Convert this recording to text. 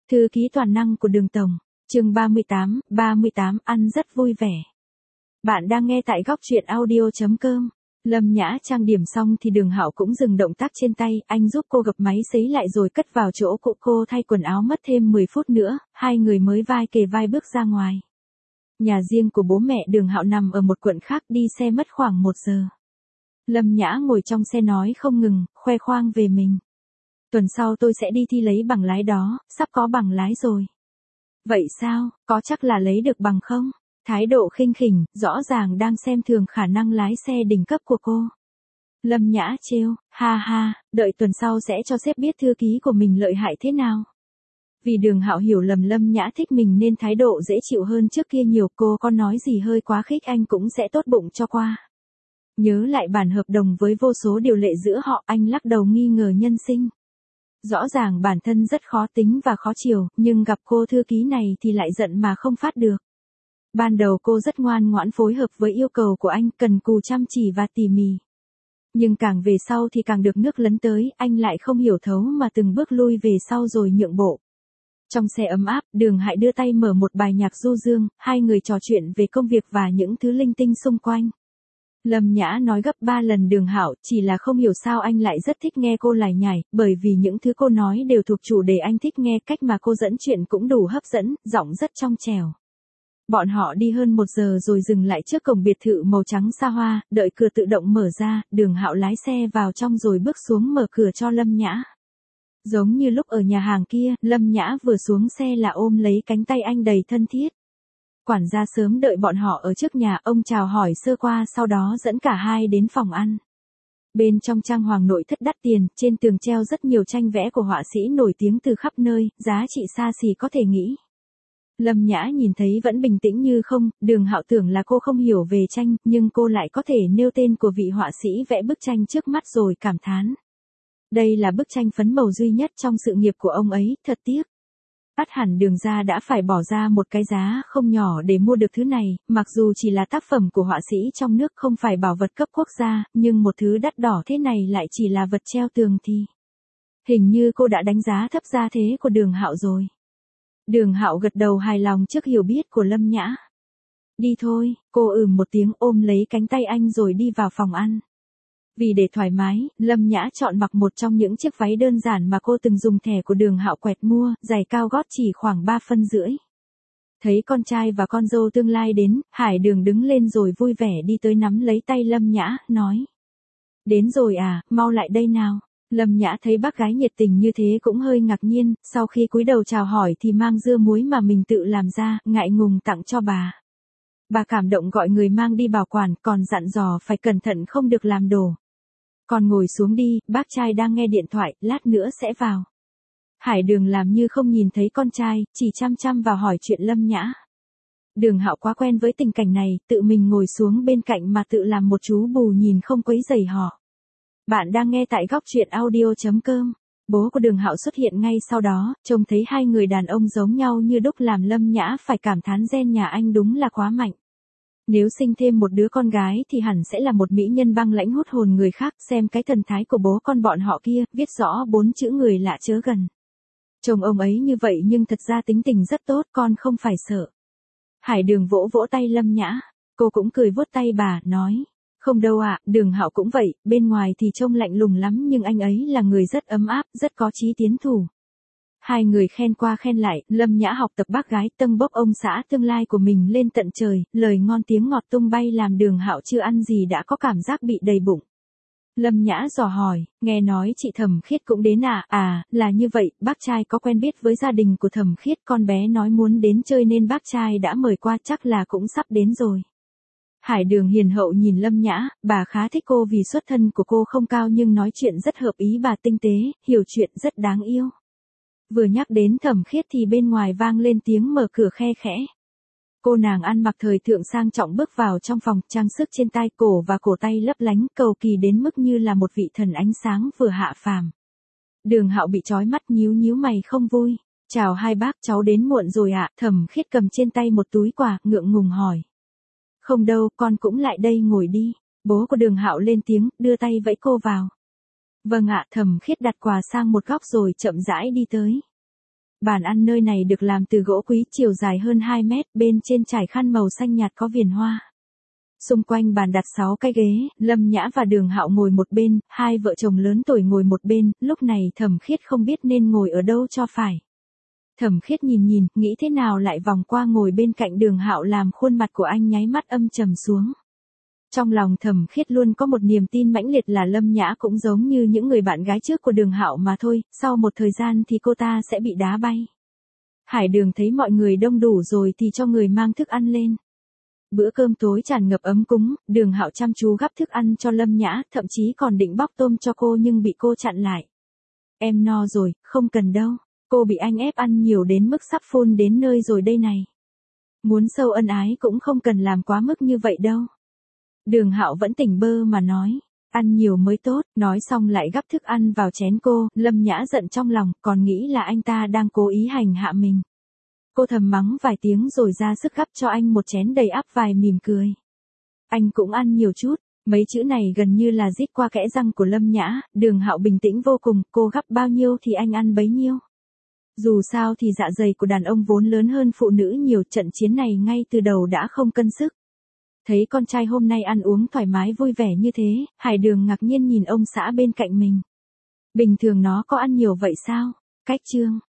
Thư ký toàn năng của Đường Tổng, chương 38, ăn rất vui vẻ. Bạn đang nghe tại góc truyện audio.com. Lâm Nhã trang điểm xong thì Đường Hạo cũng dừng động tác trên tay, anh giúp cô gập máy sấy lại rồi cất vào chỗ cũ, cô thay quần áo mất thêm 10 phút nữa, hai người mới vai kề vai bước ra ngoài. Nhà riêng của bố mẹ Đường Hạo nằm ở một quận khác, đi xe mất khoảng 1 giờ. Lâm Nhã ngồi trong xe nói không ngừng, khoe khoang về mình. Tuần sau tôi sẽ đi thi lấy bằng lái đó, sắp có bằng lái rồi. Vậy sao, có chắc là lấy được bằng không? Thái độ khinh khỉnh, rõ ràng đang xem thường khả năng lái xe đỉnh cấp của cô. Lâm Nhã trêu, ha ha, đợi tuần sau sẽ cho sếp biết thư ký của mình lợi hại thế nào. Vì Đường Hạo hiểu lầm Lâm Nhã thích mình nên thái độ dễ chịu hơn trước kia nhiều, cô có nói gì hơi quá khích anh cũng sẽ tốt bụng cho qua. Nhớ lại bản hợp đồng với vô số điều lệ giữa họ, anh lắc đầu nghi ngờ nhân sinh. Rõ ràng bản thân rất khó tính và khó chiều, nhưng gặp cô thư ký này thì lại giận mà không phát được. Ban đầu cô rất ngoan ngoãn phối hợp với yêu cầu của anh, cần cù chăm chỉ và tỉ mỉ. Nhưng càng về sau thì càng được nước lấn tới, anh lại không hiểu thấu mà từng bước lui về sau rồi nhượng bộ. Trong xe ấm áp, Đường Hạo đưa tay mở một bài nhạc du dương, hai người trò chuyện về công việc và những thứ linh tinh xung quanh. Lâm Nhã nói gấp 3 lần Đường Hạo, chỉ là không hiểu sao anh lại rất thích nghe cô lải nhải, bởi vì những thứ cô nói đều thuộc chủ đề anh thích nghe, cách mà cô dẫn chuyện cũng đủ hấp dẫn, giọng rất trong trẻo. Bọn họ đi hơn 1 giờ rồi dừng lại trước cổng biệt thự màu trắng xa hoa, đợi cửa tự động mở ra, Đường Hạo lái xe vào trong rồi bước xuống mở cửa cho Lâm Nhã. Giống như lúc ở nhà hàng kia, Lâm Nhã vừa xuống xe là ôm lấy cánh tay anh đầy thân thiết. Quản gia sớm đợi bọn họ ở trước nhà, ông chào hỏi sơ qua sau đó dẫn cả hai đến phòng ăn. Bên trong trang hoàng nội thất đắt tiền, trên tường treo rất nhiều tranh vẽ của họa sĩ nổi tiếng từ khắp nơi, giá trị xa xỉ có thể nghĩ. Lâm Nhã nhìn thấy vẫn bình tĩnh như không, Đường Hạo tưởng là cô không hiểu về tranh, nhưng cô lại có thể nêu tên của vị họa sĩ vẽ bức tranh trước mắt rồi cảm thán. Đây là bức tranh phấn màu duy nhất trong sự nghiệp của ông ấy, thật tiếc. Ắt hẳn Đường gia đã phải bỏ ra một cái giá không nhỏ để mua được thứ này, mặc dù chỉ là tác phẩm của họa sĩ trong nước không phải bảo vật cấp quốc gia, nhưng một thứ đắt đỏ thế này lại chỉ là vật treo tường thì. Hình như cô đã đánh giá thấp gia thế của Đường Hạo rồi. Đường Hạo gật đầu hài lòng trước hiểu biết của Lâm Nhã. Đi thôi, cô một tiếng ôm lấy cánh tay anh rồi đi vào phòng ăn. Vì để thoải mái, Lâm Nhã chọn mặc một trong những chiếc váy đơn giản mà cô từng dùng thẻ của Đường Hạo quẹt mua, giày cao gót chỉ khoảng 3,5 phân. Thấy con trai và con dâu tương lai đến, Hải Đường đứng lên rồi vui vẻ đi tới nắm lấy tay Lâm Nhã, nói. Đến rồi à, mau lại đây nào. Lâm Nhã thấy bác gái nhiệt tình như thế cũng hơi ngạc nhiên, sau khi cúi đầu chào hỏi thì mang dưa muối mà mình tự làm ra, ngại ngùng tặng cho bà. Bà cảm động gọi người mang đi bảo quản, còn dặn dò phải cẩn thận không được làm đổ. Còn ngồi xuống đi, bác trai đang nghe điện thoại, lát nữa sẽ vào. Hải Đường làm như không nhìn thấy con trai, chỉ chăm chăm vào hỏi chuyện Lâm Nhã. Đường Hạo quá quen với tình cảnh này, tự mình ngồi xuống bên cạnh mà tự làm một chú bù nhìn không quấy rầy họ. Bạn đang nghe tại góc truyện audio.com. Bố của Đường Hạo xuất hiện ngay sau đó, trông thấy hai người đàn ông giống nhau như đúc làm Lâm Nhã phải cảm thán gen nhà anh đúng là quá mạnh. Nếu sinh thêm một đứa con gái thì hẳn sẽ là một mỹ nhân băng lãnh hút hồn người khác, xem cái thần thái của bố con bọn họ kia, viết rõ 4 chữ người lạ chớ gần. Chồng ông ấy như vậy nhưng thật ra tính tình rất tốt, con không phải sợ. Hải Đường vỗ vỗ tay Lâm Nhã, cô cũng cười vuốt tay bà, nói. Không đâu ạ, Đường Hạo cũng vậy, bên ngoài thì trông lạnh lùng lắm nhưng anh ấy là người rất ấm áp, rất có chí tiến thủ. Hai người khen qua khen lại, Lâm Nhã học tập bác gái tâng bốc ông xã tương lai của mình lên tận trời, lời ngon tiếng ngọt tung bay làm Đường Hạo chưa ăn gì đã có cảm giác bị đầy bụng. Lâm Nhã dò hỏi, nghe nói chị Thẩm Khiết cũng đến à? À, là như vậy, bác trai có quen biết với gia đình của Thẩm Khiết, con bé nói muốn đến chơi nên bác trai đã mời qua, chắc là cũng sắp đến rồi. Hải Đường hiền hậu nhìn Lâm Nhã, bà khá thích cô vì xuất thân của cô không cao nhưng nói chuyện rất hợp ý, bà tinh tế, hiểu chuyện, rất đáng yêu. Vừa nhắc đến Thẩm Khiết thì bên ngoài vang lên tiếng mở cửa khe khẽ. Cô nàng ăn mặc thời thượng sang trọng bước vào trong phòng, trang sức trên tai, cổ và cổ tay lấp lánh, cầu kỳ đến mức như là một vị thần ánh sáng vừa hạ phàm. Đường Hạo bị chói mắt nhíu mày không vui. Chào hai bác, cháu đến muộn rồi ạ. Thẩm Khiết cầm trên tay một túi quà, ngượng ngùng hỏi. Không đâu, con cũng lại đây ngồi đi. Bố của Đường Hạo lên tiếng, đưa tay vẫy cô vào. Vâng ạ. Thẩm Khiết đặt quà sang một góc rồi chậm rãi đi tới. Bàn ăn nơi này được làm từ gỗ quý chiều dài hơn 2 mét, bên trên trải khăn màu xanh nhạt có viền hoa. Xung quanh bàn đặt 6 cái ghế, Lâm Nhã và Đường Hạo ngồi một bên, hai vợ chồng lớn tuổi ngồi một bên, lúc này Thẩm Khiết không biết nên ngồi ở đâu cho phải. Thẩm Khiết nhìn, nghĩ thế nào lại vòng qua ngồi bên cạnh Đường Hạo làm khuôn mặt của anh nháy mắt âm trầm xuống. Trong lòng Thẩm Khiết luôn có một niềm tin mãnh liệt là Lâm Nhã cũng giống như những người bạn gái trước của Đường Hạo mà thôi, sau một thời gian thì cô ta sẽ bị đá bay. Hải Đường thấy mọi người đông đủ rồi thì cho người mang thức ăn lên. Bữa cơm tối tràn ngập ấm cúng, Đường Hạo chăm chú gắp thức ăn cho Lâm Nhã, thậm chí còn định bóc tôm cho cô nhưng bị cô chặn lại. Em no rồi, không cần đâu, cô bị anh ép ăn nhiều đến mức sắp phun đến nơi rồi đây này. Muốn sâu ân ái cũng không cần làm quá mức như vậy đâu. Đường Hạo vẫn tỉnh bơ mà nói, ăn nhiều mới tốt, nói xong lại gắp thức ăn vào chén cô, Lâm Nhã giận trong lòng, còn nghĩ là anh ta đang cố ý hành hạ mình. Cô thầm mắng vài tiếng rồi ra sức gắp cho anh một chén đầy ắp vài mỉm cười. Anh cũng ăn nhiều chút, mấy chữ này gần như là rít qua kẽ răng của Lâm Nhã, Đường Hạo bình tĩnh vô cùng, cô gắp bao nhiêu thì anh ăn bấy nhiêu. Dù sao thì dạ dày của đàn ông vốn lớn hơn phụ nữ nhiều, trận chiến này ngay từ đầu đã không cân sức. Thấy con trai hôm nay ăn uống thoải mái vui vẻ như thế, Hải Đường ngạc nhiên nhìn ông xã bên cạnh mình. Bình thường nó có ăn nhiều vậy sao? Cách chương